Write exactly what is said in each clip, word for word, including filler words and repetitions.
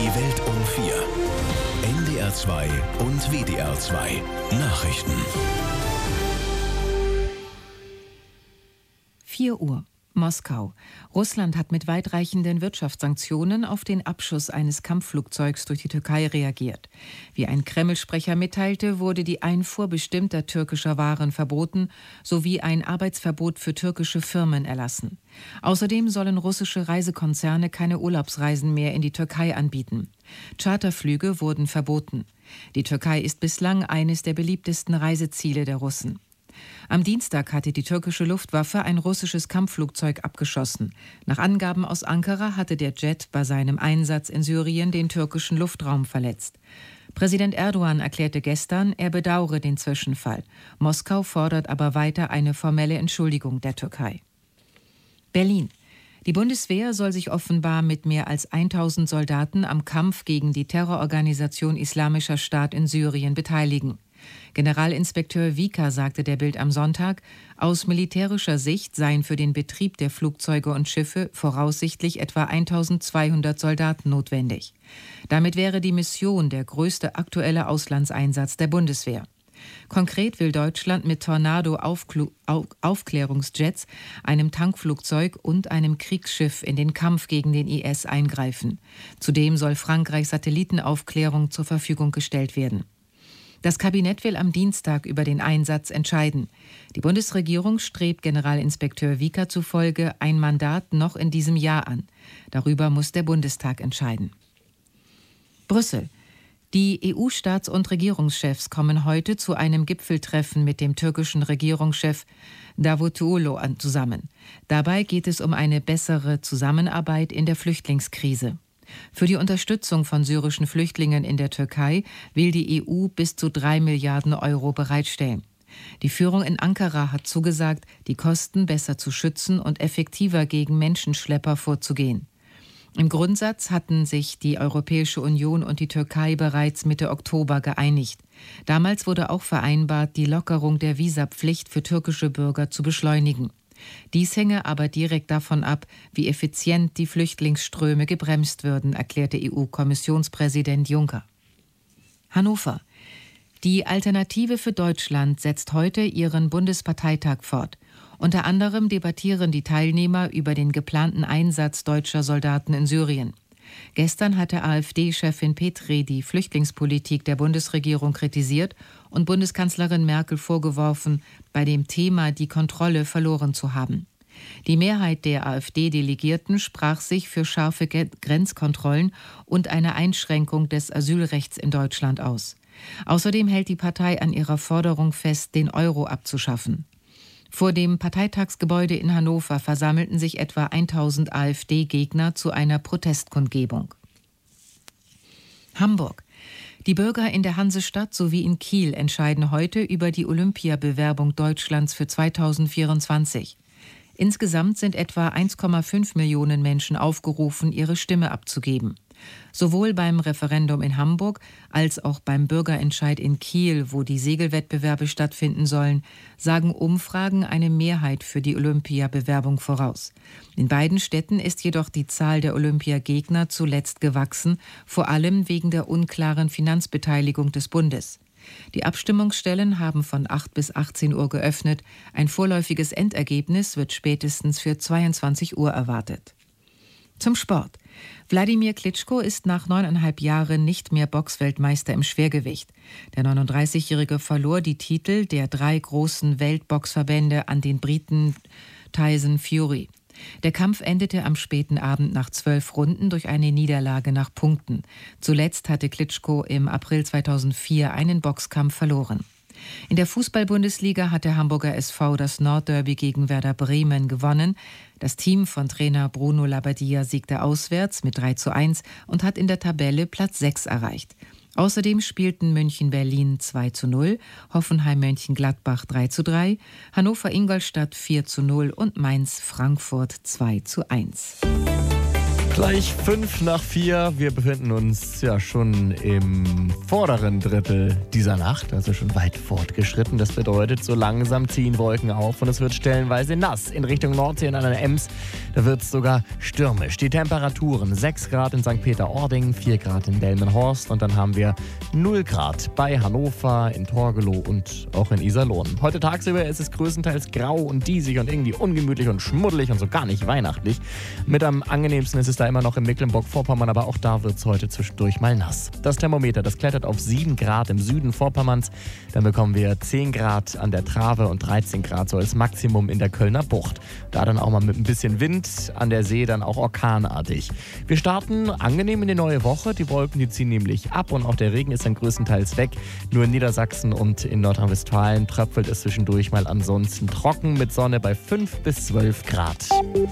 Die Welt um vier. N D R zwei und W D R zwei. Nachrichten. vier Uhr. Moskau. Russland hat mit weitreichenden Wirtschaftssanktionen auf den Abschuss eines Kampfflugzeugs durch die Türkei reagiert. Wie ein Kreml-Sprecher mitteilte, wurde die Einfuhr bestimmter türkischer Waren verboten, sowie ein Arbeitsverbot für türkische Firmen erlassen. Außerdem sollen russische Reisekonzerne keine Urlaubsreisen mehr in die Türkei anbieten. Charterflüge wurden verboten. Die Türkei ist bislang eines der beliebtesten Reiseziele der Russen. Am Dienstag hatte die türkische Luftwaffe ein russisches Kampfflugzeug abgeschossen. Nach Angaben aus Ankara hatte der Jet bei seinem Einsatz in Syrien den türkischen Luftraum verletzt. Präsident Erdogan erklärte gestern, er bedauere den Zwischenfall. Moskau fordert aber weiter eine formelle Entschuldigung der Türkei. Berlin. Die Bundeswehr soll sich offenbar mit mehr als tausend Soldaten am Kampf gegen die Terrororganisation Islamischer Staat in Syrien beteiligen. Generalinspekteur Wieker sagte der Bild am Sonntag, aus militärischer Sicht seien für den Betrieb der Flugzeuge und Schiffe voraussichtlich etwa eintausendzweihundert Soldaten notwendig. Damit wäre die Mission der größte aktuelle Auslandseinsatz der Bundeswehr. Konkret will Deutschland mit Tornado-Aufklärungsjets, einem Tankflugzeug und einem Kriegsschiff in den Kampf gegen den I S eingreifen. Zudem soll Frankreichs Satellitenaufklärung zur Verfügung gestellt werden. Das Kabinett will am Dienstag über den Einsatz entscheiden. Die Bundesregierung strebt Generalinspekteur Wieker zufolge ein Mandat noch in diesem Jahr an. Darüber muss der Bundestag entscheiden. Brüssel. Die E U-Staats- und Regierungschefs kommen heute zu einem Gipfeltreffen mit dem türkischen Regierungschef Davutoglu zusammen. Dabei geht es um eine bessere Zusammenarbeit in der Flüchtlingskrise. Für die Unterstützung von syrischen Flüchtlingen in der Türkei will die E U bis zu drei Milliarden Euro bereitstellen. Die Führung in Ankara hat zugesagt, die Kosten besser zu schützen und effektiver gegen Menschenschlepper vorzugehen. Im Grundsatz hatten sich die Europäische Union und die Türkei bereits Mitte Oktober geeinigt. Damals wurde auch vereinbart, die Lockerung der Visapflicht für türkische Bürger zu beschleunigen. Dies hänge aber direkt davon ab, wie effizient die Flüchtlingsströme gebremst würden, erklärte E U-Kommissionspräsident Juncker. Hannover. Die Alternative für Deutschland setzt heute ihren Bundesparteitag fort. Unter anderem debattieren die Teilnehmer über den geplanten Einsatz deutscher Soldaten in Syrien. Gestern hatte AfD-Chefin Petri die Flüchtlingspolitik der Bundesregierung kritisiert und Bundeskanzlerin Merkel vorgeworfen, bei dem Thema die Kontrolle verloren zu haben. Die Mehrheit der AfD-Delegierten sprach sich für scharfe Grenzkontrollen und eine Einschränkung des Asylrechts in Deutschland aus. Außerdem hält die Partei an ihrer Forderung fest, den Euro abzuschaffen. Vor dem Parteitagsgebäude in Hannover versammelten sich etwa tausend AfD-Gegner zu einer Protestkundgebung. Hamburg. Die Bürger in der Hansestadt sowie in Kiel entscheiden heute über die Olympiabewerbung Deutschlands für zweitausendvierundzwanzig. Insgesamt sind etwa eins Komma fünf Millionen Menschen aufgerufen, ihre Stimme abzugeben. Sowohl beim Referendum in Hamburg als auch beim Bürgerentscheid in Kiel, wo die Segelwettbewerbe stattfinden sollen, sagen Umfragen eine Mehrheit für die Olympiabewerbung voraus. In beiden Städten ist jedoch die Zahl der Olympiagegner zuletzt gewachsen, vor allem wegen der unklaren Finanzbeteiligung des Bundes. Die Abstimmungsstellen haben von acht bis achtzehn Uhr geöffnet. Ein vorläufiges Endergebnis wird spätestens für zweiundzwanzig Uhr erwartet. Zum Sport. Wladimir Klitschko ist nach neuneinhalb Jahren nicht mehr Boxweltmeister im Schwergewicht. Der neununddreißigjährige verlor die Titel der drei großen Weltboxverbände an den Briten Tyson Fury. Der Kampf endete am späten Abend nach zwölf Runden durch eine Niederlage nach Punkten. Zuletzt hatte Klitschko im April zweitausendvier einen Boxkampf verloren. In der Fußball-Bundesliga hat der Hamburger S V das Nordderby gegen Werder Bremen gewonnen. Das Team von Trainer Bruno Labbadia siegte auswärts mit drei zu eins und hat in der Tabelle Platz sechs erreicht. Außerdem spielten München-Berlin zwei zu null, Hoffenheim-Mönchengladbach drei zu drei, Hannover-Ingolstadt vier zu null und Mainz-Frankfurt zwei zu eins. Gleich fünf nach vier. Wir befinden uns ja schon im vorderen Drittel dieser Nacht, also schon weit fortgeschritten. Das bedeutet, so langsam ziehen Wolken auf und es wird stellenweise nass. In Richtung Nordsee und an der Ems, da wird es sogar stürmisch. Die Temperaturen sechs Grad in Sankt Peter-Ording, vier Grad in Delmenhorst und dann haben wir null Grad bei Hannover, in Torgelow und auch in Iserlohn. Heute tagsüber ist es größtenteils grau und diesig und irgendwie ungemütlich und schmuddelig und so gar nicht weihnachtlich. Mit am angenehmsten ist es da immer noch in Mecklenburg-Vorpommern, aber auch da wird es heute zwischendurch mal nass. Das Thermometer, das klettert auf sieben Grad im Süden Vorpommerns. Dann bekommen wir zehn Grad an der Trave und dreizehn Grad so als Maximum in der Kölner Bucht. Da dann auch mal mit ein bisschen Wind, an der See dann auch orkanartig. Wir starten angenehm in die neue Woche. Die Wolken, die ziehen nämlich ab und auch der Regen ist dann größtenteils weg. Nur in Niedersachsen und in Nordrhein-Westfalen tröpfelt es zwischendurch mal, ansonsten trocken mit Sonne bei fünf bis zwölf Grad.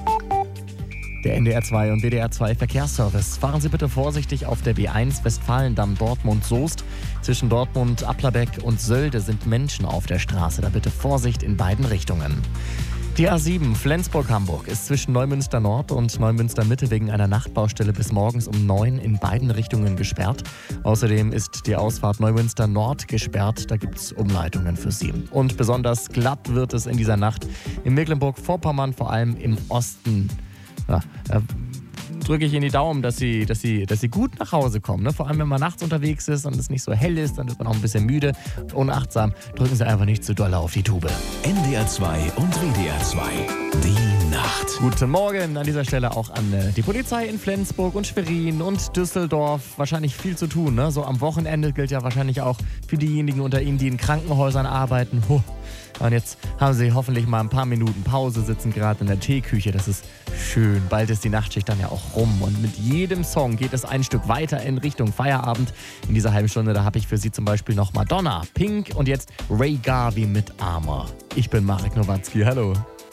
Der N D R zwei und W D R zwei Verkehrsservice. Fahren Sie bitte vorsichtig auf der B eins Westfalendamm Dortmund-Soest. Zwischen Dortmund, Applerbeck und Sölde sind Menschen auf der Straße. Da bitte Vorsicht in beiden Richtungen. Die A sieben Flensburg-Hamburg ist zwischen Neumünster Nord und Neumünster Mitte wegen einer Nachtbaustelle bis morgens um neun in beiden Richtungen gesperrt. Außerdem ist die Ausfahrt Neumünster Nord gesperrt. Da gibt es Umleitungen für Sie. Und besonders glatt wird es in dieser Nacht in Mecklenburg-Vorpommern, vor allem im Osten. Ja, da drücke ich Ihnen die Daumen, dass Sie, dass Sie, dass Sie gut nach Hause kommen. Ne? Vor allem, wenn man nachts unterwegs ist und es nicht so hell ist, dann ist man auch ein bisschen müde. Unachtsam, drücken Sie einfach nicht zu doll auf die Tube. N D R zwei und W D R zwei. Die Nacht. Guten Morgen an dieser Stelle auch an äh, die Polizei in Flensburg und Schwerin und Düsseldorf. Wahrscheinlich viel zu tun. Ne? So am Wochenende gilt ja wahrscheinlich auch für diejenigen unter Ihnen, die in Krankenhäusern arbeiten. Huh. Und jetzt haben Sie hoffentlich mal ein paar Minuten Pause, sitzen gerade in der Teeküche. Das ist schön. Bald ist die Nachtschicht dann ja auch rum. Und mit jedem Song geht es ein Stück weiter in Richtung Feierabend. In dieser halben Stunde, da habe ich für Sie zum Beispiel noch Madonna, Pink und jetzt Ray Garvey mit Armor. Ich bin Marek Nowatzki. Hallo.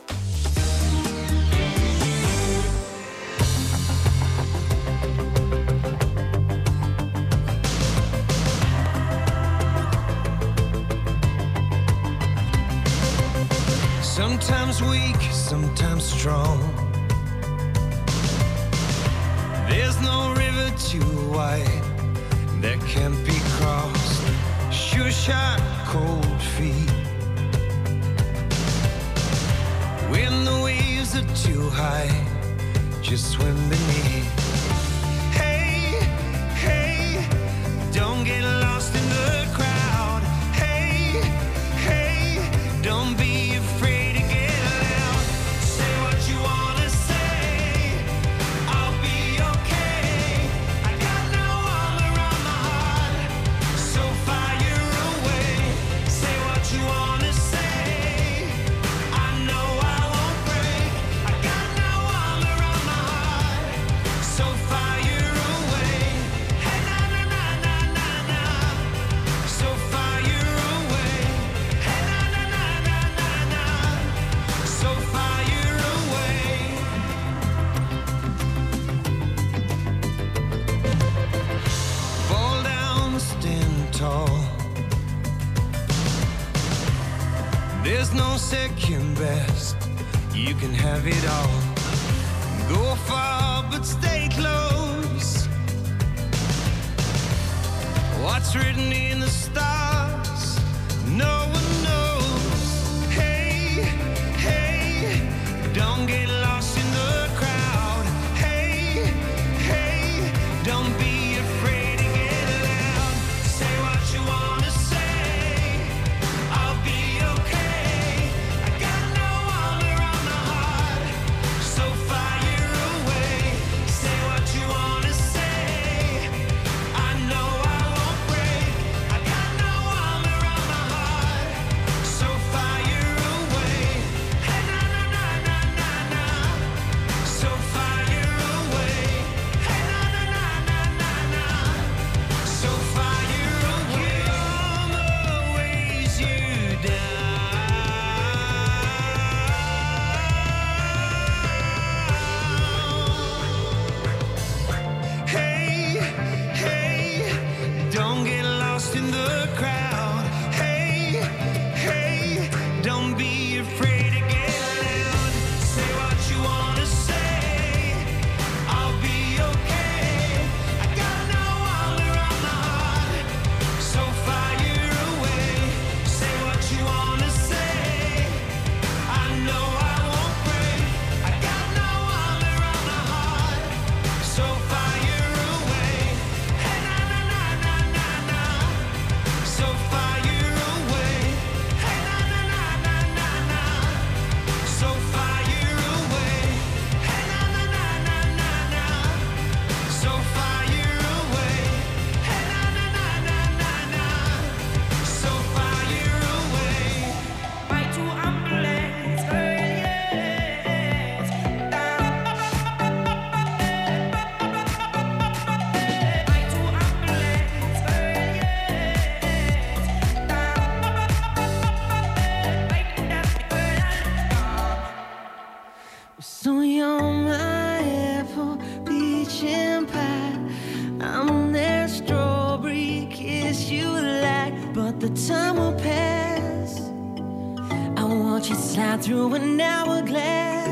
Sometimes weak, sometimes strong. There's no river too wide that can't be crossed. Sure shot, cold feet. When the waves are too high, just swim beneath. Hey, hey, don't get lost in the crowd. Hey, hey, don't be afraid. There's no second best, you can have it all. Go far but stay close. What's written in the stars, no one knows. Hey, hey, don't get lost in the crowd. Hey, hey, don't be afraid to get loud. Say what you wanna say, I'll be okay. time will pass. I watch it slide through an hourglass.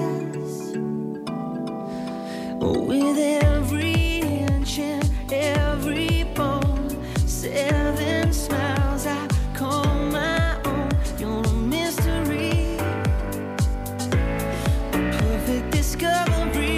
With every inch and every bone, seven smiles I call my own. You're a mystery, a perfect discovery.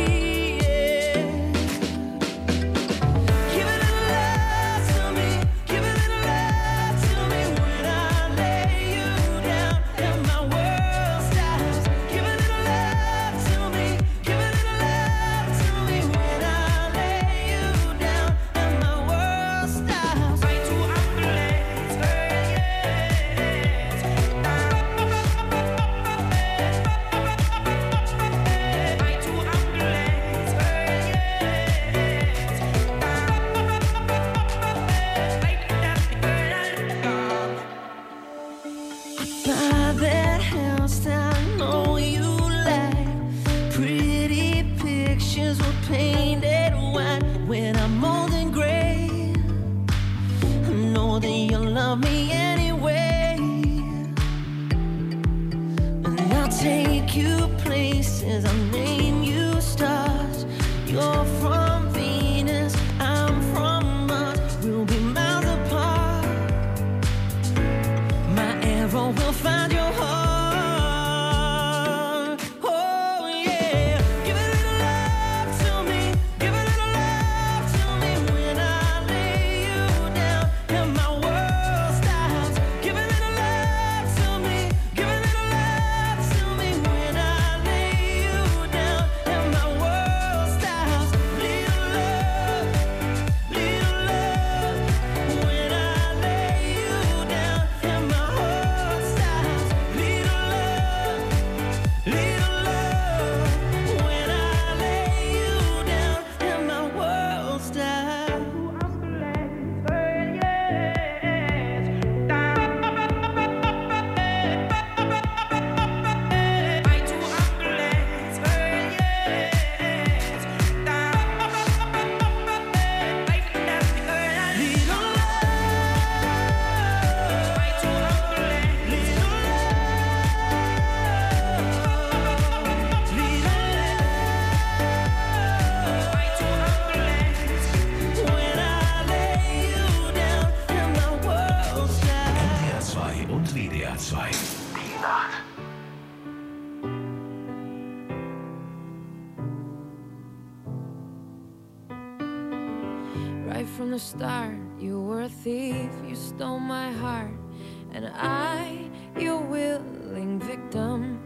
From the start, you were a thief, you stole my heart, and I, your willing victim.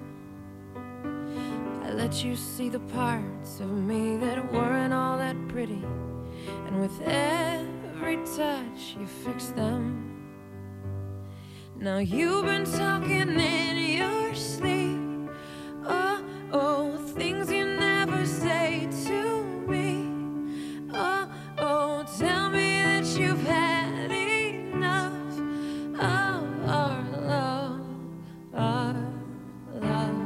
I let you see the parts of me that weren't all that pretty, and with every touch you fixed them. Now you've been talking in your sleep, oh, oh, things you never say to me, oh, oh, tell me that you've had enough of our love, our love.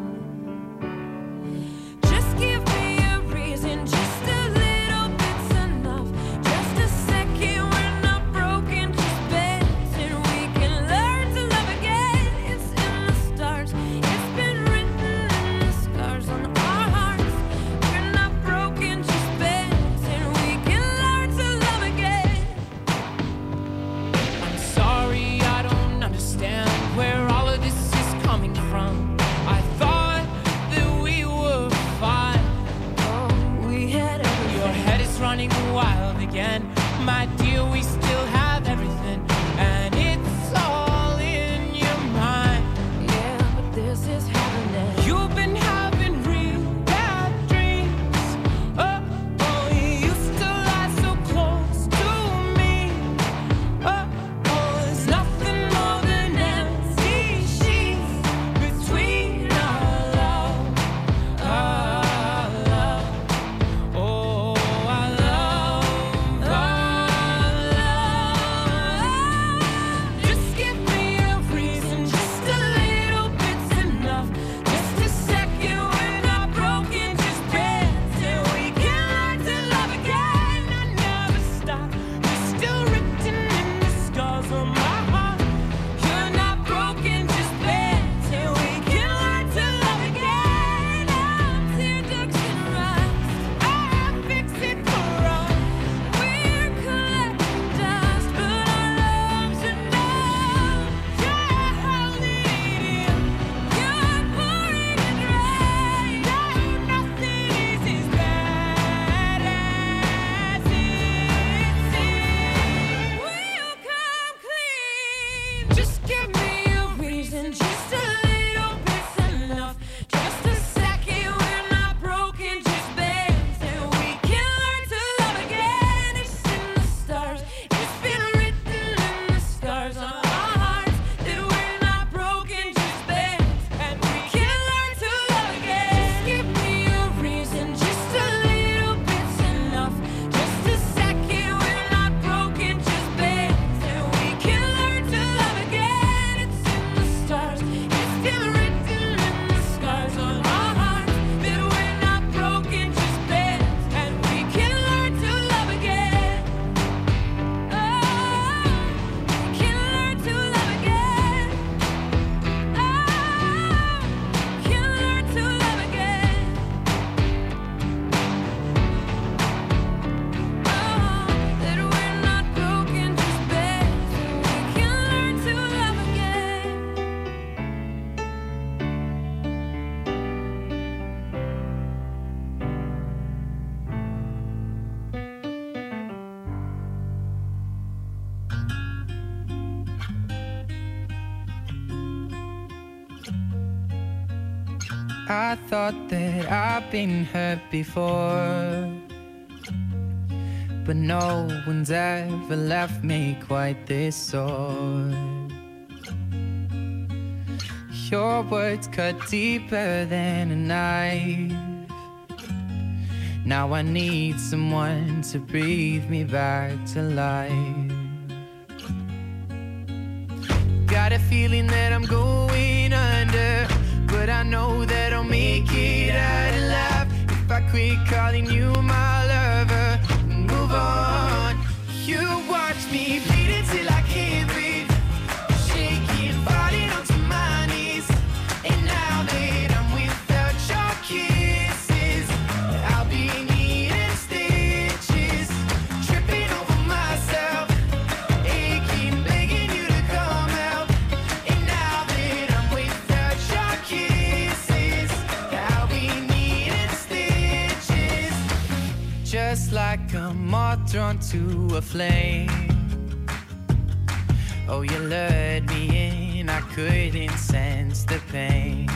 Just give me a reason, just a little bit's enough. Just a second, we're not broken, just bends, and we can learn to love again. It's in the stars, it's been written in the scars on our hearts. We're not broken, just bends, and we can learn to love again. I'm sorry, I don't understand where all of this is coming from. I thought that we were fine. Oh, we had everything. Your head is running wild again. My dear, we still have everything, and it's all in your mind. Yeah, but this is happening. You've been having real bad dreams. Oh, oh, you used to lie so close to me. Oh, oh, there's nothing more than empty sheets between our love, our love. Oh, our love, our love. I thought that I've been hurt before, but no one's ever left me quite this sore. Your words cut deeper than a knife. Now I need someone to breathe me back to life. Got a feeling that I'm going under, but I know that I'll make it out alive if I quit calling you my lover and move on. You watch me bleed until I can't breathe, shaking, falling onto my knees. And now that I'm without your kisses, I'll be needing stitches, tripping over myself, aching, begging you to come out. And now that I'm without your kisses, I'll be needing stitches, just like a moth drawn to a flame. Oh, you lured me in, I couldn't sense the pain.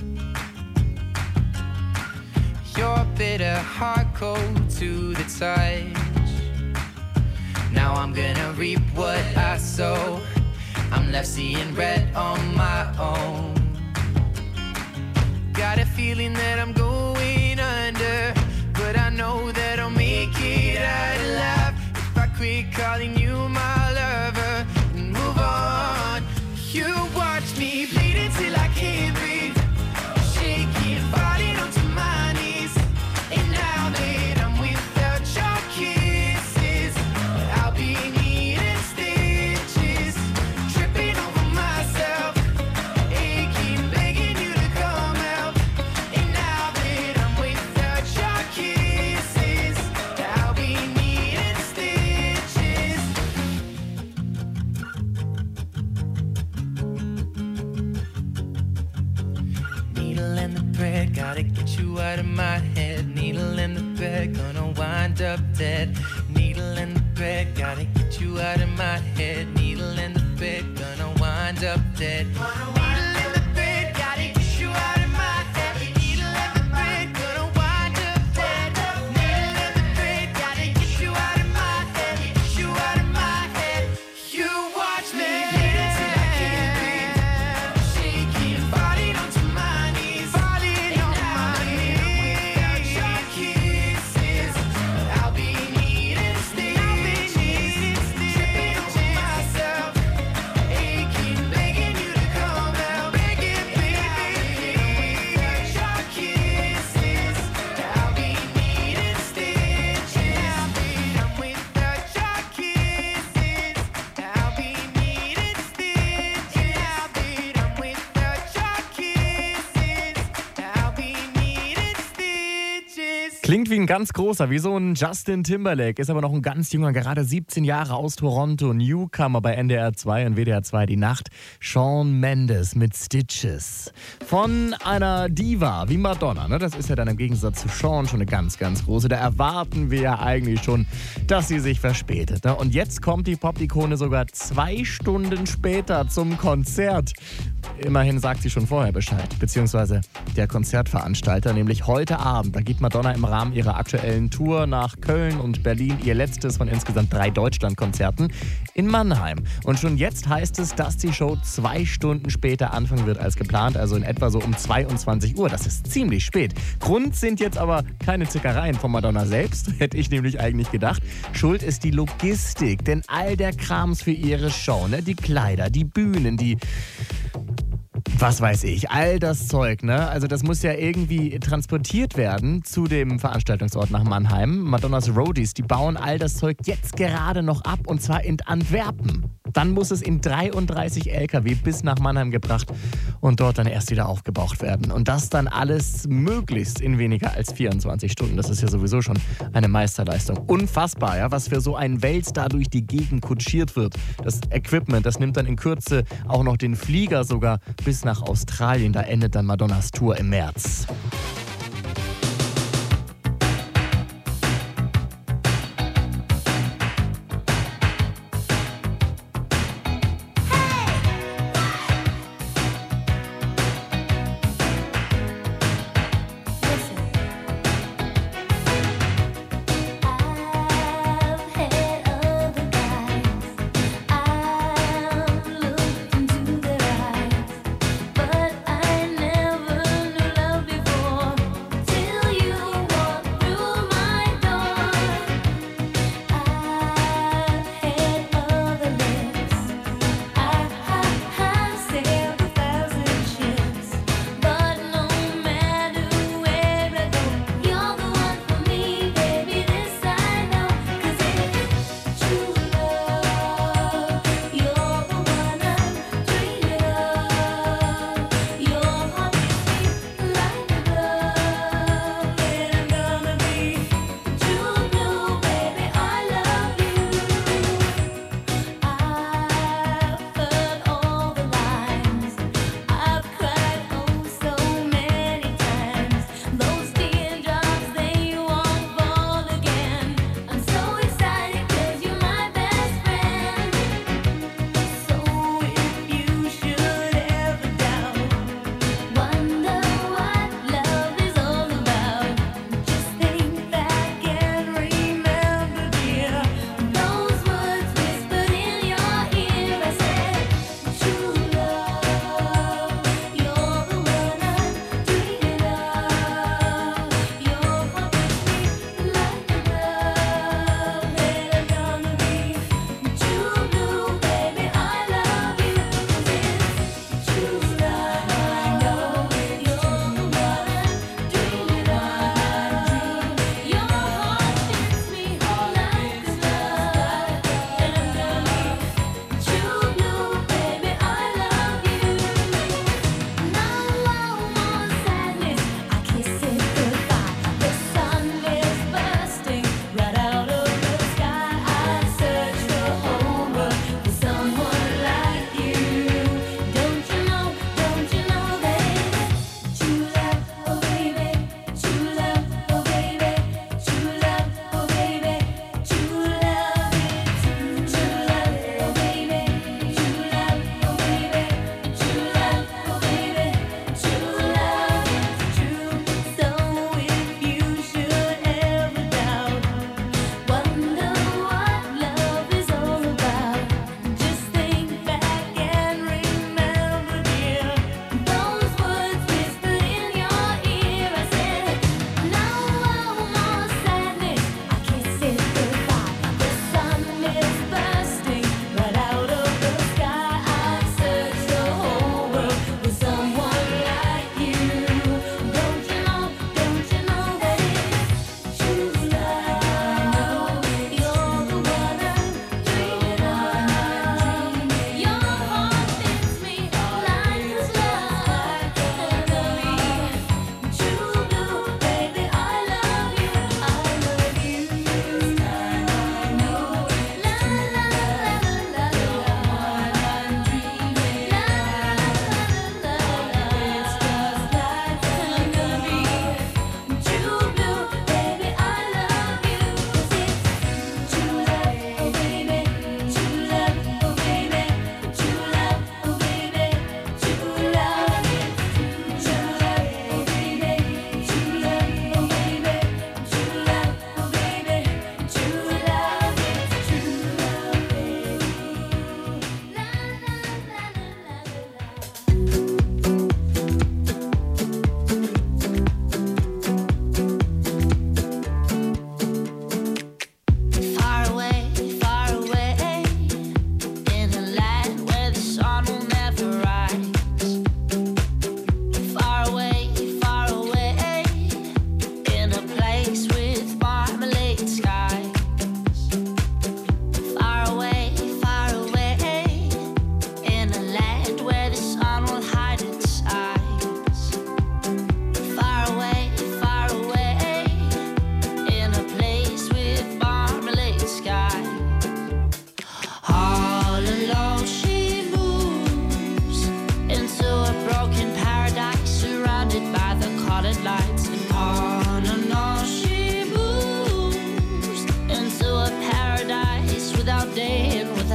Your bitter heart cold to the touch. Now I'm gonna reap what I sow. I'm left seeing red on my own. Got a feeling that I'm going under, but I know that I'll make it out alive if I quit calling you my lover and move on. You watch me bleed until I can't breathe, shaking, falling onto my knees. And now that I'm without your kisses, I'll be needing stitches, tripping over myself, aching, begging you to come out. And now that I'm without your kisses, I'll be needing stitches. Needle and the thread, gotta get you out of my head. Needle and the thread, gonna wind up dead. Needle and the thread, gotta get you out of my head. Needle and the thread, gonna wind up dead. Needle and the thread, gotta get you out of my head. Needle and the thread, gonna wind up dead. Needle and the thread, gotta get you out of my head. Get you out of my head. You watch me bleed until I can't breathe, shaking, falling onto my knees. Falling on my knees. Without your kisses, I'll be needing stitches, tripping over myself, aching, begging you to come out. Begging, baby. Without your kisses, I'll be needing stitches. I'm without your kisses, I'll be needing stitches. I'm without your kisses, I'll be needing stitches. Klingt wie ein ganz großer, wie so ein Justin Timberlake, ist aber noch ein ganz junger, gerade siebzehn Jahre aus Toronto, Newcomer bei N D R zwei und W D R zwei Die Nacht, Shawn Mendes mit Stitches. Von einer Diva wie Madonna, ne? Das ist ja dann im Gegensatz zu Shawn schon eine ganz, ganz große. Da erwarten wir ja eigentlich schon, dass sie sich verspätet. Ne? Und jetzt kommt die Pop-Ikone sogar zwei Stunden später zum Konzert. Immerhin sagt sie schon vorher Bescheid, beziehungsweise der Konzertveranstalter, nämlich heute Abend. Da gibt Madonna im Rahmen ihrer aktuellen Tour nach Köln und Berlin ihr letztes von insgesamt drei Deutschlandkonzerten in Mannheim. Und schon jetzt heißt es, dass die Show zwei Stunden später anfangen wird als geplant, also in etwa so um zweiundzwanzig Uhr. Das ist ziemlich spät. Grund sind jetzt aber keine Zickereien von Madonna selbst, hätte ich nämlich eigentlich gedacht. Schuld ist die Logistik, denn all der Krams für ihre Show, ne? Die Kleider, die Bühnen, die... Was weiß ich, all das Zeug, ne? Also das muss ja irgendwie transportiert werden zu dem Veranstaltungsort nach Mannheim. Madonnas Roadies, die bauen all das Zeug jetzt gerade noch ab und zwar in Antwerpen. Dann muss es in dreiunddreißig L K W bis nach Mannheim gebracht und dort dann erst wieder aufgebraucht werden. Und das dann alles möglichst in weniger als vierundzwanzig Stunden. Das ist ja sowieso schon eine Meisterleistung. Unfassbar, ja, was für so ein Weltstar durch die Gegend kutschiert wird. Das Equipment, das nimmt dann in Kürze auch noch den Flieger sogar bis nach Australien. Da endet dann Madonnas Tour im März.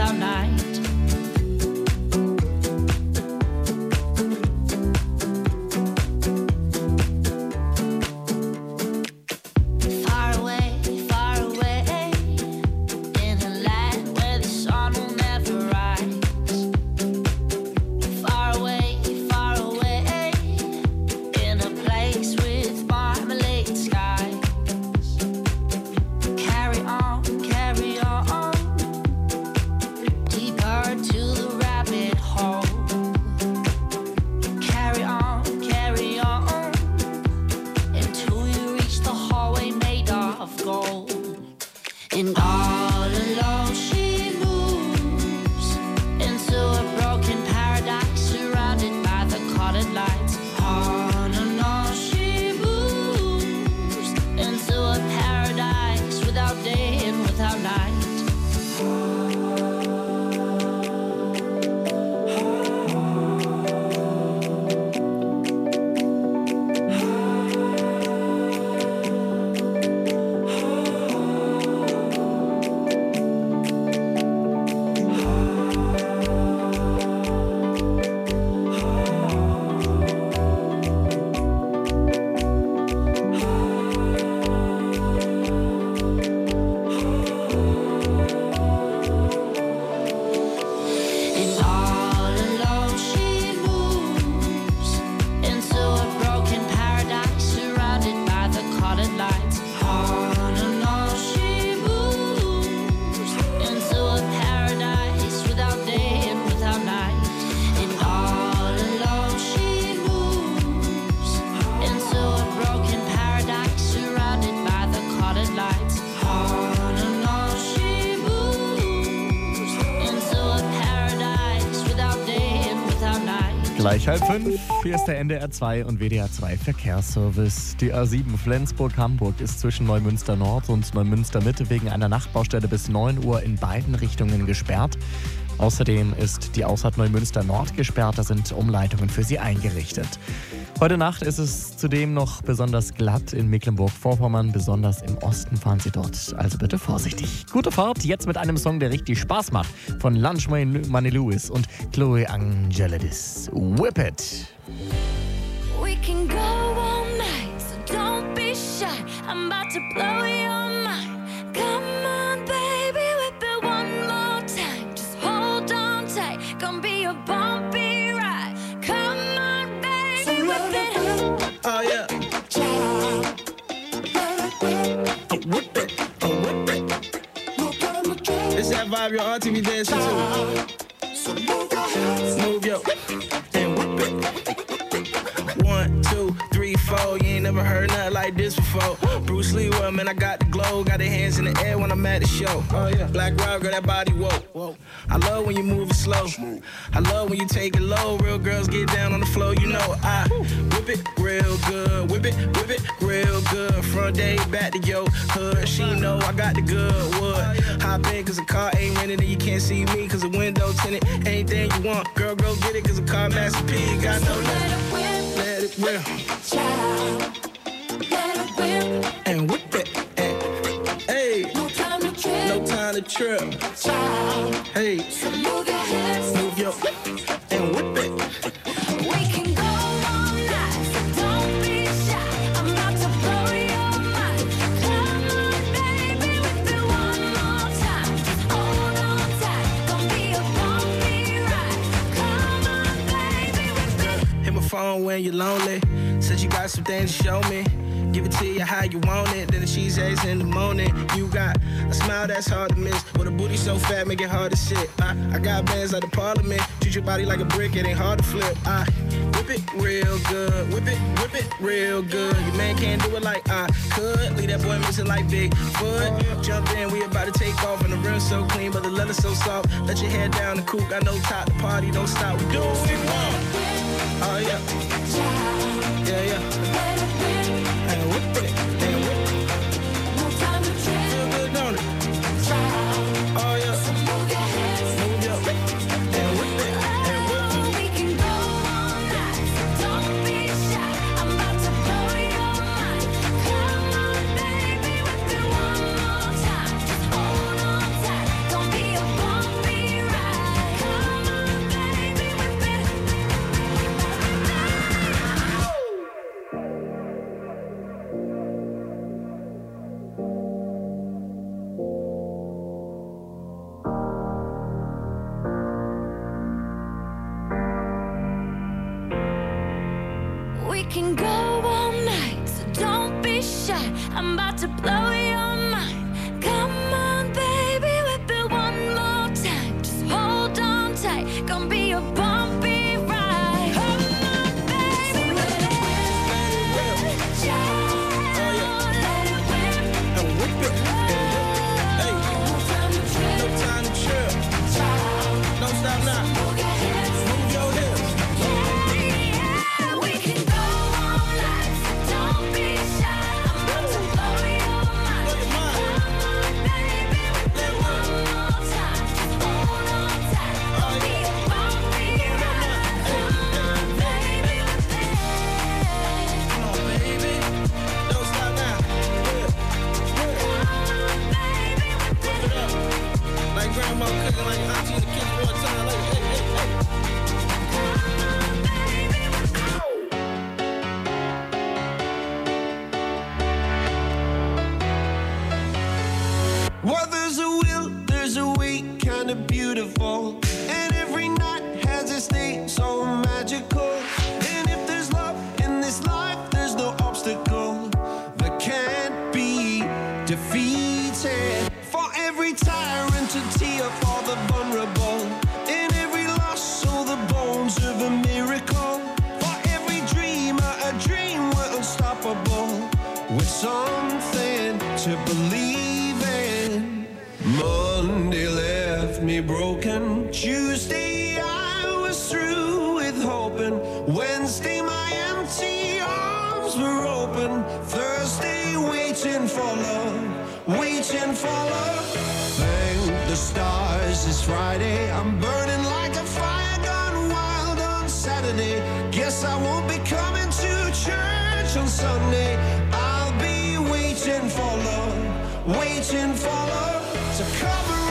without night. Gleich halb fünf, hier ist der N D R zwei und W D R zwei Verkehrsservice. Die A sieben Flensburg-Hamburg ist zwischen Neumünster Nord und Neumünster Mitte wegen einer Nachtbaustelle bis neun Uhr in beiden Richtungen gesperrt. Außerdem ist die Ausfahrt Neumünster Nord gesperrt, da sind Umleitungen für sie eingerichtet. Heute Nacht ist es zudem noch besonders glatt in Mecklenburg-Vorpommern, besonders im Osten fahren Sie dort, also bitte vorsichtig. Gute Fahrt, jetzt mit einem Song, der richtig Spaß macht, von Lunch Money Lewis und Chloe Angelidis. Whip it! We can go all night, so don't be shy. I'm about to blow your mind. Come on, baby, whip it one more time. Just hold on tight, gonna be a bumpy ride. Come on, baby, whip it. Oh yeah. Oh, whip it, oh, whip it. It's that vibe your auntie be dancing to. So move your hands, move your and whip it. One, two, three, four. You ain't never heard nothing like this before. Bruce Lee, well, man, I got the glow. Got the hands in the air when I'm at the show. Oh yeah. Black Rob, girl, that body, whoa. I love when you move it slow. I love when you take it low. Real girls get down on the floor, you know I whip it real good. Whip it, whip it real good. Front day, back to your hood. She know I got the good wood. Hop in cause the car ain't rented and you can't see me cause the window tinted. Anything you want, girl, go get it cause the car Master P got no limit. Let it whip. Let it whip. And whip it. And, hey. No time to trip. No time to trip. Child. Hey. So move your hips. Move your and whip it. We can go all night, so don't be shy. I'm about to blow your mind. Come on, baby, whip it one more time. Just hold on tight, gonna be a bumpy ride. Come on, baby, whip it. Hit my phone when you're lonely. Said you got some things to show me. Give it to you how you want it. Then the cheese eggs in the morning. You got a smile that's hard to miss. With a booty so fat, make it hard to sit. I, I got bands like the parliament. Treat your body like a brick, it ain't hard to flip. I whip it real good. Whip it, whip it real good. Your man can't do it like I could. Leave that boy missing like Bigfoot. Jump in, we about to take off. And the rim so clean, but the leather so soft. Let your head down the coupe. Got no top, the party don't stop. We do what we want. Oh yeah. Yeah, yeah. And whip it, and whip it. No time to trip. Feel good, don't it? Child. Oh yeah. So move your hips. Move your and whip it, and whip it. We can go all night, so don't be shy. I'm about to blow your mind. Come on, baby, whip it one more time. Just hold on tight, don't be a bumpy can go all night, so don't be shy. I'm about to blow your mind. Come on, baby, whip it one more time. Just hold on tight, gonna be a bumpy ride. Come on, baby, whip it, child, let it whip. And whip it. Hey, No time to no trip, time to chill. child. Don't stop now. Move your hips. Move your hips. Yeah, we can go all night, so don't be shy. I'm about to blow your mind. Blow your mind. Come on, baby, whip it one more time. Just hold on tight, gonna be a bumpy ride. Come on, baby, whip it. Come on, baby. Don't stop now. Whip, whip. Come on, baby, whip Whip it. it up. Like grandma cooking, like auntie in the kitchen one time. Like, hey, hey, hey. Well, there's a will, there's a way, kinda beautiful. And every night has its day, so magical. And if there's love in this life, there's no obstacle that can't be defeated. For every tyrant to tear for the vulnerable. In every loss, so the bones of a miracle. For every dreamer, a dream we're unstoppable. With something to believe in. Monday left me broken. Tuesday I was through with hoping. Wednesday my empty arms were open. Thursday waiting for love, waiting for love. Thank the stars it's Friday. I'm burning like a fire gone wild on Saturday. Guess I won't be coming to church on Sunday. I'll be waiting for love, waiting for love to come around.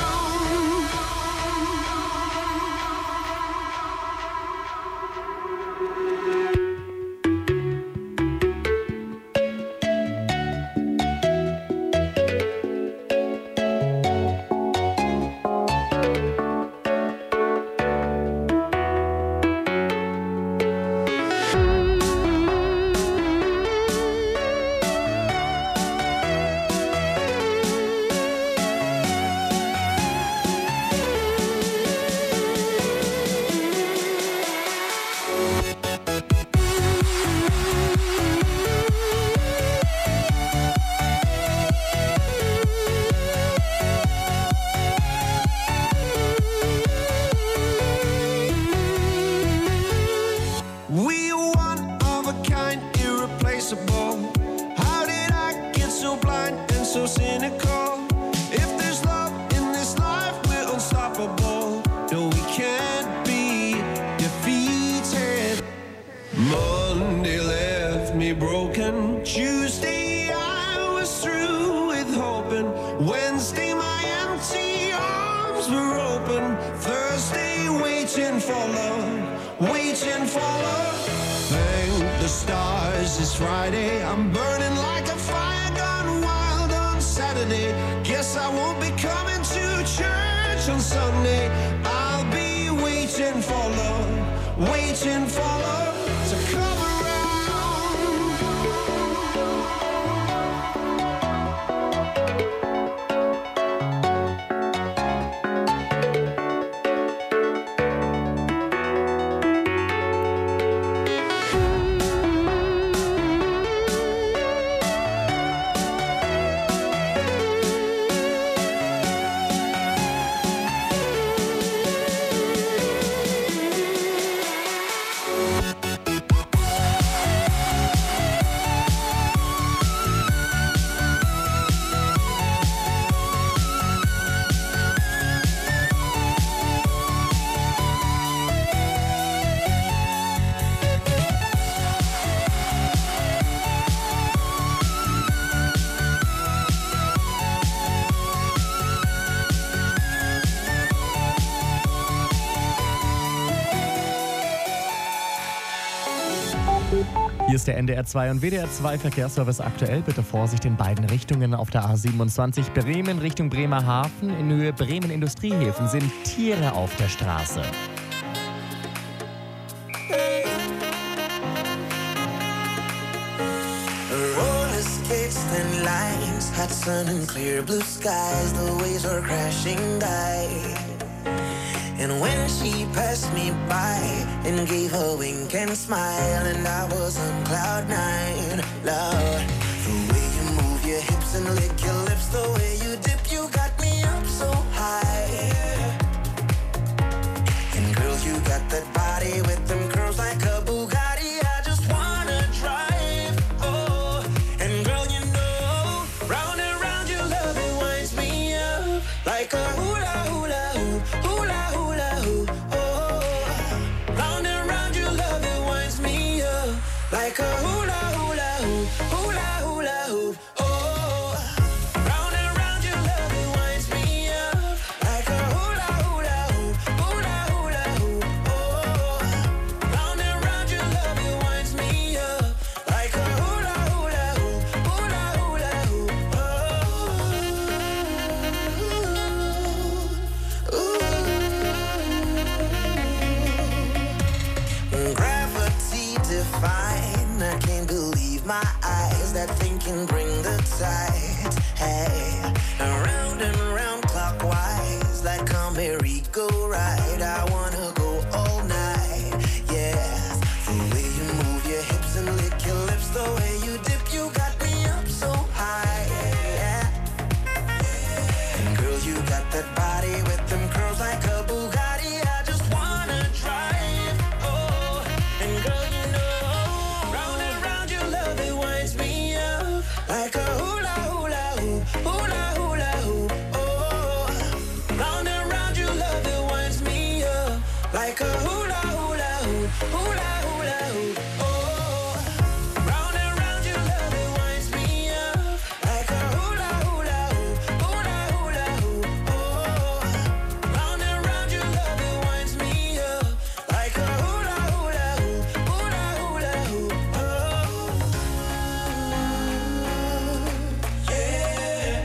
We are one of a kind, irreplaceable. How did I get so blind and so cynical? If there's love in this life, we're unstoppable. No, we can't be defeated. Monday left me broken. Tuesday I was through with hoping. Wednesday my empty arms were open. Thursday waiting for love, waiting for love. Thank the stars it's Friday. I'm burning like a fire gone wild on Saturday. Guess I won't be coming to church on Sunday. I'll be waiting for love, waiting for love to come around. Hier ist der N D R zwei und W D R zwei Verkehrsservice aktuell. Bitte Vorsicht in beiden Richtungen auf der A siebenundzwanzig Bremen Richtung Bremerhaven. In Höhe Bremen Industriehäfen sind Tiere auf der Straße. hot sun and clear blue skies, the waves are crashing by. And when she passed me by and gave a wink and smile, and I was on cloud nine, Lord, the way you move your hips and lick your lips, the way you dip, you got me up so high. And girl, you got that body with them curls like a Bugatti, I just wanna drive, oh. And girl, you know, round and round your love, it winds me up like a hula hula hoop, hula hula hoop, oh. Round and round your love, it winds me up like a hula hula hoop, hula hula hoop, oh. Round and round your love, it winds me up like a hula hula hoop, hula hula hoop, oh. Round and round your love, it winds me up like a hula hula hoop, hula hula hoop, oh. Gravity define, I can't believe my eyes, that thing can bring the tide. Hey, around and round clockwise, like a merry-go-round, I wanna go all night, yes. The way you move your hips and lick your lips, the way you dip, you got me up so high, yeah. And girl, you got that body with them curls like a Bugatti, I just wanna drive, oh. And girl, you know, round and round your love, it winds me up like a hula hula hoop, hula hula hoop, oh. Round and round your love, it winds me up like a hula hula hoop, hula hula hoop, oh. Round and round your love, it winds me up like a hula hula hoop, hula hula hoop, oh. Round and round your love, it winds me up like a hula hula hoop, hula hula hoop, oh. Yeah.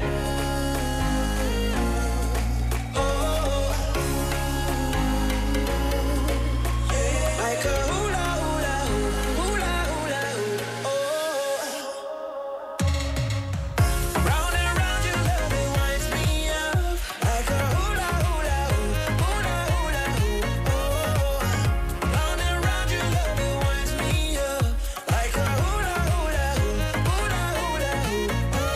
Oh. Yeah. Like a hula hula hoop, hula hula hoop, oh. Round and round your love, it winds me up like a hula hula hoop, hula hula hoop, oh. Round and round your love, it winds me up like a hula hula hoop, hula hula hoop,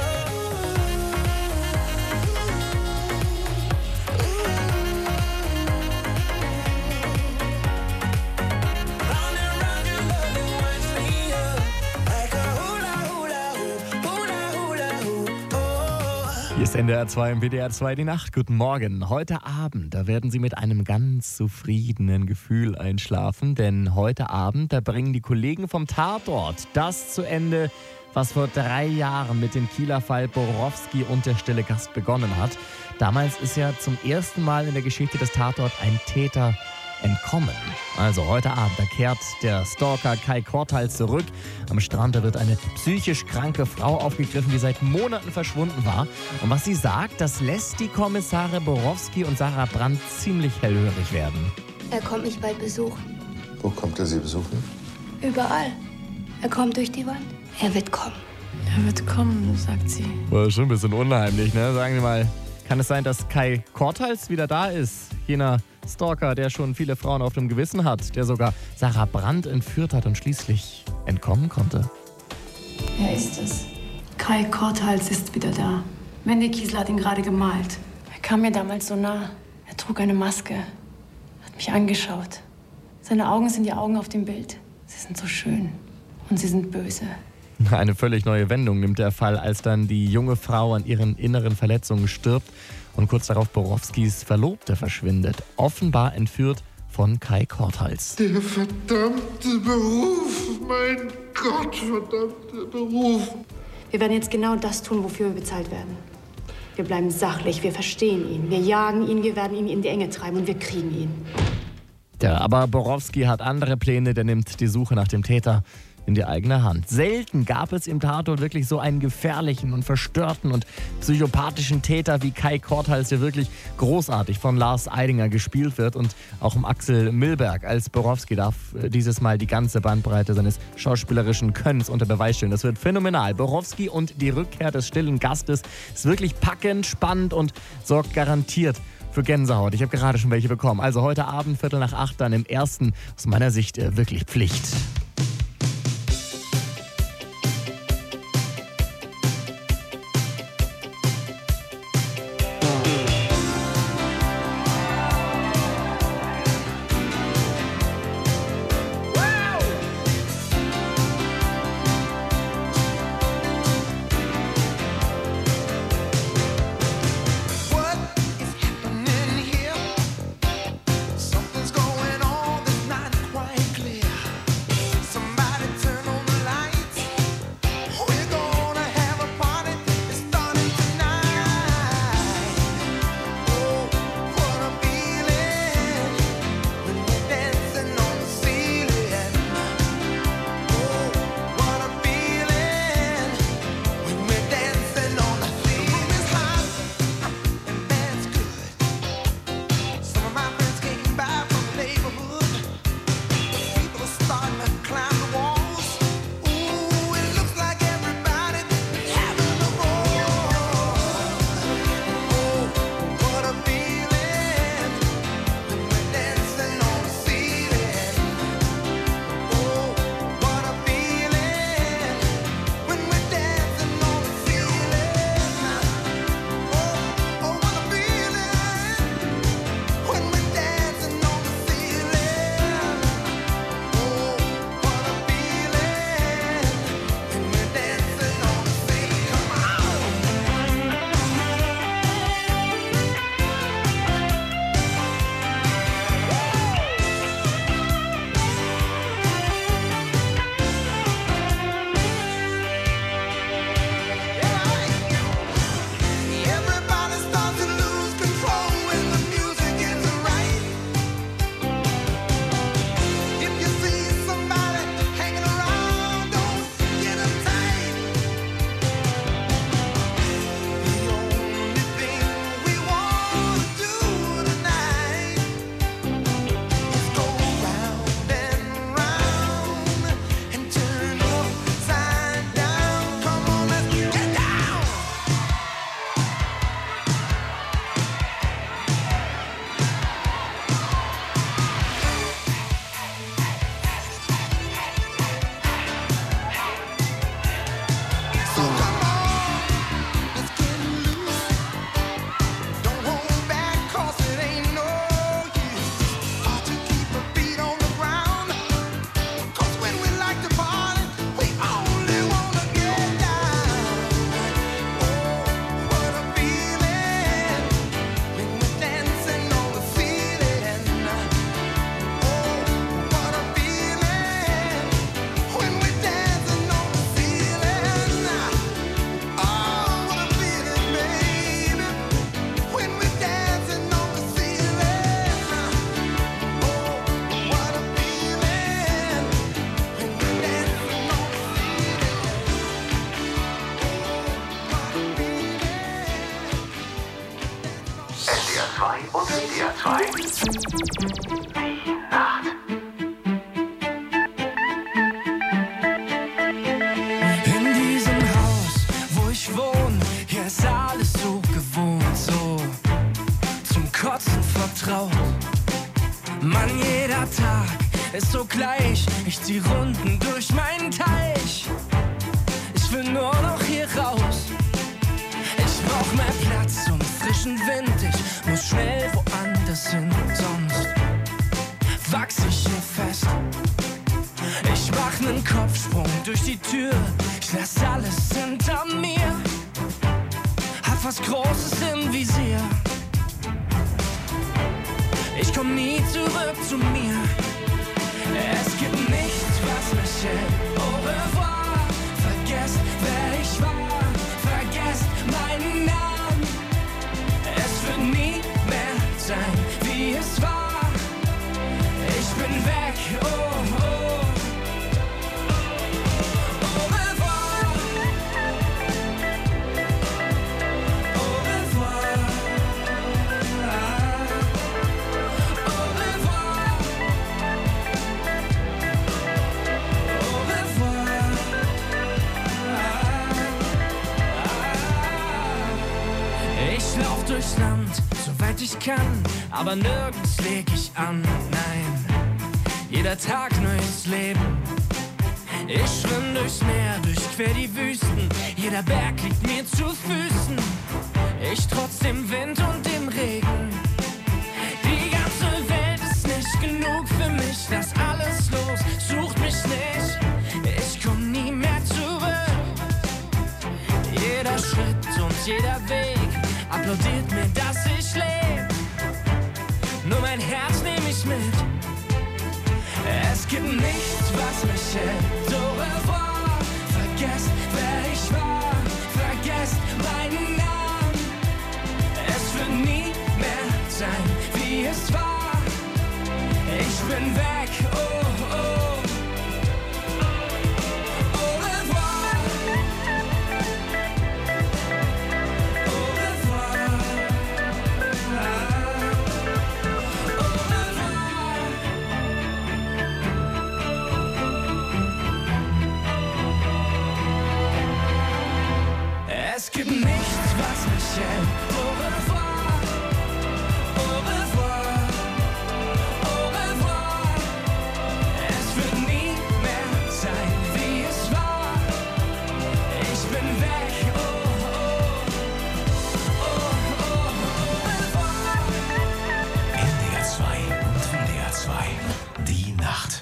round and round your love, it winds me up like a hula hula hoop, hula hula hoop, oh. Hier ist N D R zwei im W D R zwei die Nacht. Guten Morgen. Heute Abend, da werden Sie mit einem ganz zufriedenen Gefühl einschlafen, denn heute Abend, da bringen die Kollegen vom Tatort das zu Ende, was vor drei Jahren mit dem Kieler Fall Borowski und der stille Gast begonnen hat. Damals ist ja zum ersten Mal in der Geschichte des Tatort ein Täter entkommen. Also heute Abend, da kehrt der Stalker Kai Korthals zurück. Am Strand, da wird eine psychisch kranke Frau aufgegriffen, die seit Monaten verschwunden war. Und was sie sagt, das lässt die Kommissare Borowski und Sarah Brandt ziemlich hellhörig werden. Er kommt mich bald besuchen. Wo kommt er Sie besuchen? Überall. Er kommt durch die Wand. Er wird kommen. Er wird kommen, sagt sie. War schon ein bisschen unheimlich, ne? Sagen wir mal, kann es sein, dass Kai Korthals wieder da ist? Jener Stalker, der schon viele Frauen auf dem Gewissen hat, der sogar Sarah Brandt entführt hat und schließlich entkommen konnte. Er ist es. Kai Korthals ist wieder da. Wendy Kiesler hat ihn gerade gemalt. Er kam mir damals so nah. Er trug eine Maske, hat mich angeschaut. Seine Augen sind die Augen auf dem Bild. Sie sind so schön und sie sind böse. Eine völlig neue Wendung nimmt der Fall, als dann die junge Frau an ihren inneren Verletzungen stirbt und kurz darauf Borowskis Verlobte verschwindet. Offenbar entführt von Kai Korthals. Der verdammte Beruf, mein Gott, verdammter Beruf. Wir werden jetzt genau das tun, wofür wir bezahlt werden. Wir bleiben sachlich, wir verstehen ihn, wir jagen ihn, wir werden ihn in die Enge treiben und wir kriegen ihn. Ja, aber Borowski hat andere Pläne, der nimmt die Suche nach dem Täter in die eigene Hand. Selten gab es im Tatort wirklich so einen gefährlichen und verstörten und psychopathischen Täter wie Kai Korthals, der wirklich großartig von Lars Eidinger gespielt wird. Und auch um Axel Milberg als Borowski darf dieses Mal die ganze Bandbreite seines schauspielerischen Könnens unter Beweis stellen. Das wird phänomenal. Borowski und die Rückkehr des stillen Gastes ist wirklich packend, spannend und sorgt garantiert für Gänsehaut. Ich habe gerade schon welche bekommen. Also heute Abend, Viertel nach acht, dann im ersten, aus meiner Sicht äh, wirklich Pflicht. In diesem Haus, wo ich wohne, hier ist alles so gewohnt, so zum Kotzen vertraut. Mann, jeder Tag ist so gleich, ich zieh Runden durch meinen Teich. Ich will nur noch hier raus, ich brauch mehr Platz und frischen Wind. Ich muss schnell woanders hin, sonst wachs ich hier fest. Ich mach nen Kopfsprung durch die Tür, ich lass alles hinter mir, hab was Großes im Visier. Ich komm nie zurück zu mir, es gibt nichts, was mich hält. Au revoir, vergesst, wer ich war, vergesst meinen Namen. Es wird nie mehr sein, wie es war. Ich bin weg, oh, oh. ich kann, aber nirgends leg ich an, nein. Jeder Tag neues Leben. Ich schwimm durchs Meer, durchquer die Wüsten. Jeder Berg liegt mir zu Füßen. Ich trotz dem Wind und dem Regen. Die ganze Welt ist nicht genug für mich. Das alles los, sucht mich nicht. Ich komm nie mehr zurück. Jeder Schritt und jeder Weg applaudiert mir, dass ich lebe. Nur mein Herz nehm ich mit. Es gibt nichts, was mich hält. Au revoir. Vergesst, wer ich war. Vergesst meinen Namen. Es wird nie mehr sein, wie es war. Ich bin weg, oh, oh. Au revoir. Au revoir. Au revoir. Es gibt nichts, was mich hält. Au revoir, au revoir, au revoir. Es wird nie mehr sein, wie es war. Ich bin weg, oh, oh, oh, oh, au revoir. N D R zwei und W D R zwei. Die Nacht.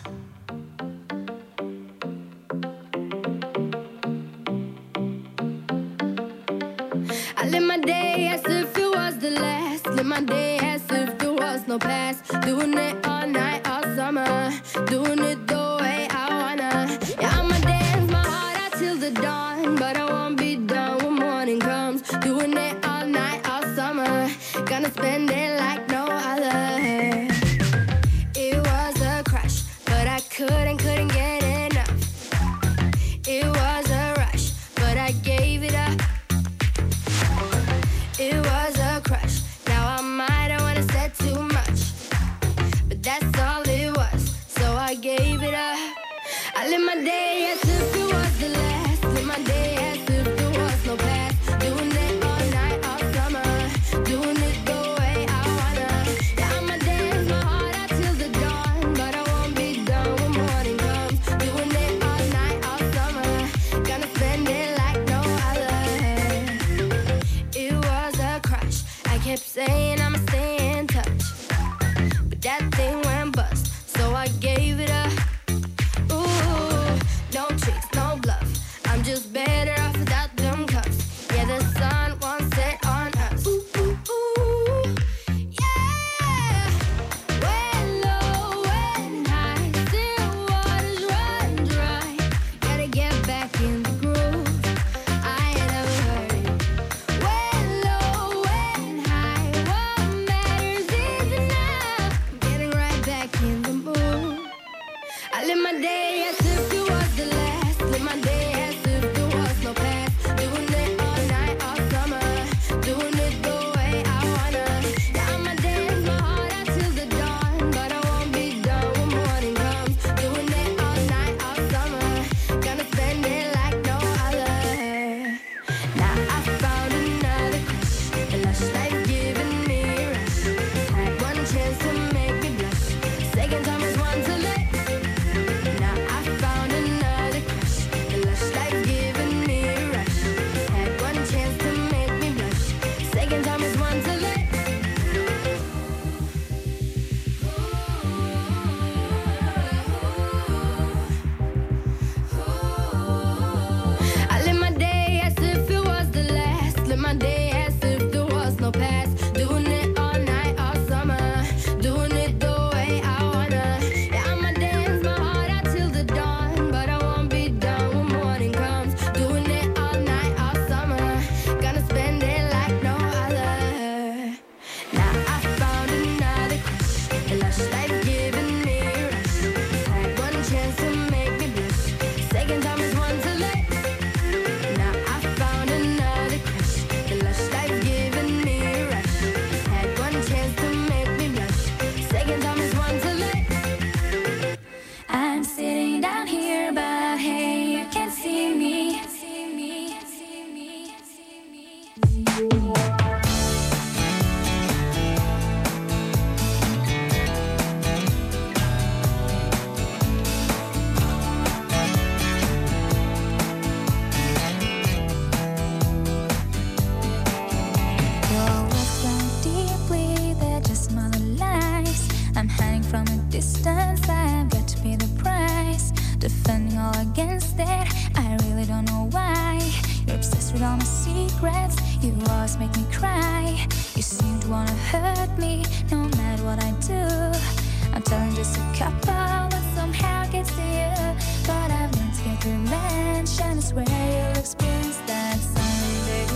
I live my day as if it was the last. Live my day as if there was no past. Doing it all night, all summer. Doing it the way I wanna. Yeah, I'ma dance my heart out till the dawn. But I won't be done when morning comes. Doing it all night, all summer. Gonna spend it like no other. It was a crush, but I couldn't, couldn't get enough. It was a rush, but I gave it up. It was a crush. Now I might have wanna said too much, but that's all it was. So I gave it up. I live my day as if it was the last. Live my day as if there was no past. Doing it all night, all summer. Doing it the way I wanna. Yeah, I'ma dance my heart out till the dawn, but I won't be done when morning comes. Doing it all night, all summer. Gonna spend it like no other. It was a crush. I kept saying I'ma stay in touch, but that thing went bust. So I gave it up. Ooh, no tricks, no bluff. I'm just better off without them cuffs. Yeah, the sun won't set on us. Ooh, ooh, ooh, yeah. When low, when high, still waters run dry. Gotta get back in the groove. I ain't never heard it. When low, when high, what matters is enough. I'm getting right hurt me, no matter what I do. I'm telling just a couple, but somehow it gets to you. But I've learned to get revenge, and I swear you'll experience that someday.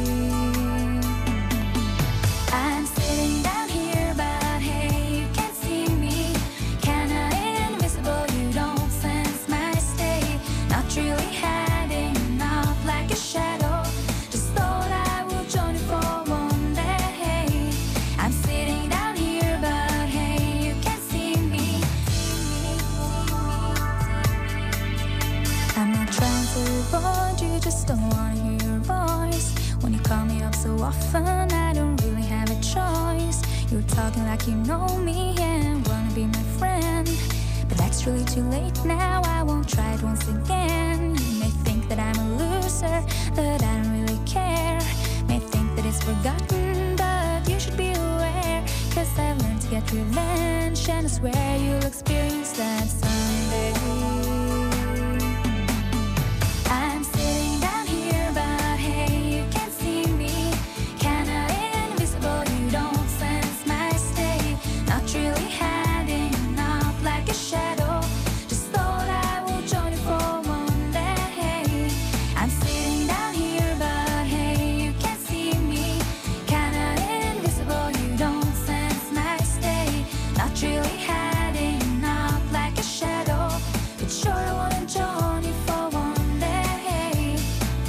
I'm sitting down here, but hey, you can't see me. Kinda invisible, you don't sense my state. Not really hiding up like a shadow. Just thought I would join you for one day. I'm sitting down here, but hey, you can't see me. I'm not trying to avoid you, just don't wanna hear your voice. When you call me up so often, I don't really have a choice. You're talking like you know me and wanna be my friend, but that's really too late now. I won't try it once again. You may think that I'm a loser, but I don't really care. May think that it's forgotten, but you should be aware. Cause I've learned to get revenge, and I swear you'll experience that someday. I'm sitting down here, but hey, you can't see me. Kinda invisible, you don't sense my state. Not really hiding up like a shadow. Just thought I would join you for one day. I'm sitting down here, but hey, you can't see me. Kinda invisible, you don't sense my state. Not really hiding up like a shadow. But sure I wanna join you for one day.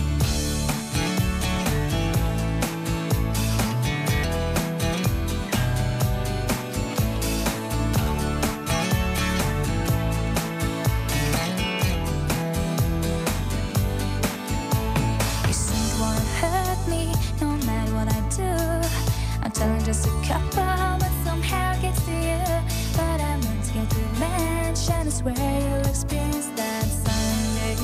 You seem to wanna hurt me, no matter what I do. I'm telling just a couple, but somehow it gets to you. But I learned to get revenge, and I swear you'll experience that someday.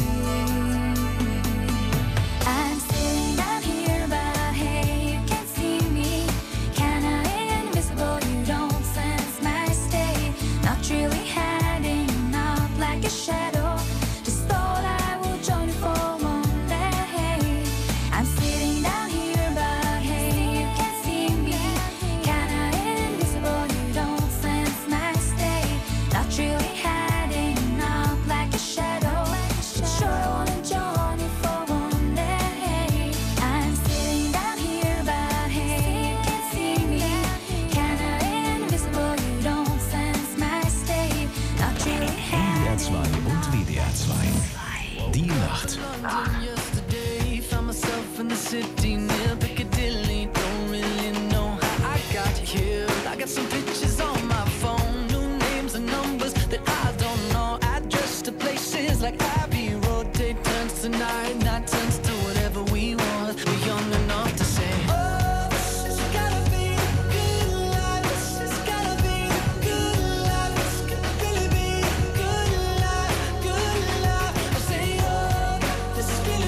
I'm sitting down here, but hey, you can't see me. Kinda invisible, you don't sense my state. Not really hiding up like a shadow. Just thought I would join you for one day. I'm sitting down here, but hey, you can't see me. Kinda invisible, you don't sense my state. Not really hiding up like a shadow. But sure I wanna join you for one day. I'm sitting down here, but hey, you can't see me. Kinda invisible, you don't sense my state. Not really N D R zwei und W D R zwei. Die Nacht. Yesterday, found myself in the city near Piccadilly. Don't really know how I got here. I got some pictures on my phone, new names and numbers that I don't know. Address to places like Abbey Road. Day turns to night, night turns to whatever we want. We're young enough to say, oh, this has gotta be a good life. This has gotta be a good life. This could really be a good life, good life. I say, oh, this is really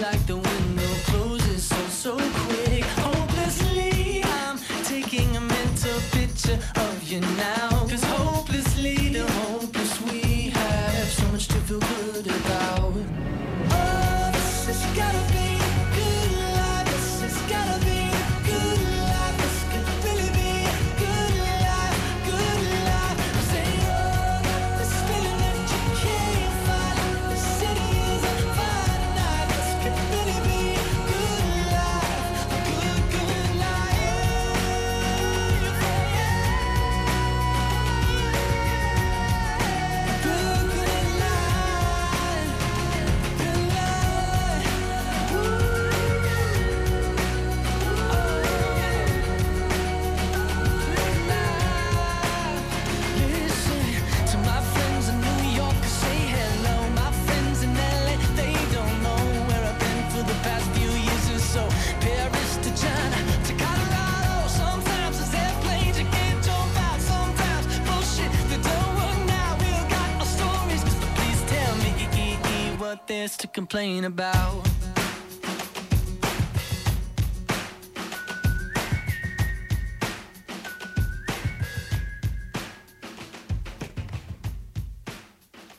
like the window closes so, so quick. Hopelessly, I'm taking a mental picture of you now. Cause hopelessly, the hopeless we have so much to feel good about. Oh, this has gotta be good life. This has gotta be good life. This could really be good life, good life. Say, oh, this feeling that you can't find. The city is on fire tonight. This could really be good life, a good, good life. Good, good life, good life. Listen to my friends in New York, say hello. My friends in L A, they don't know where I've been for the past few years or so. Paris to China to Colorado. Sometimes it's airplanes you can't jump out. Sometimes bullshit that don't work now. We all got our stories, but please tell me what there's to complain about.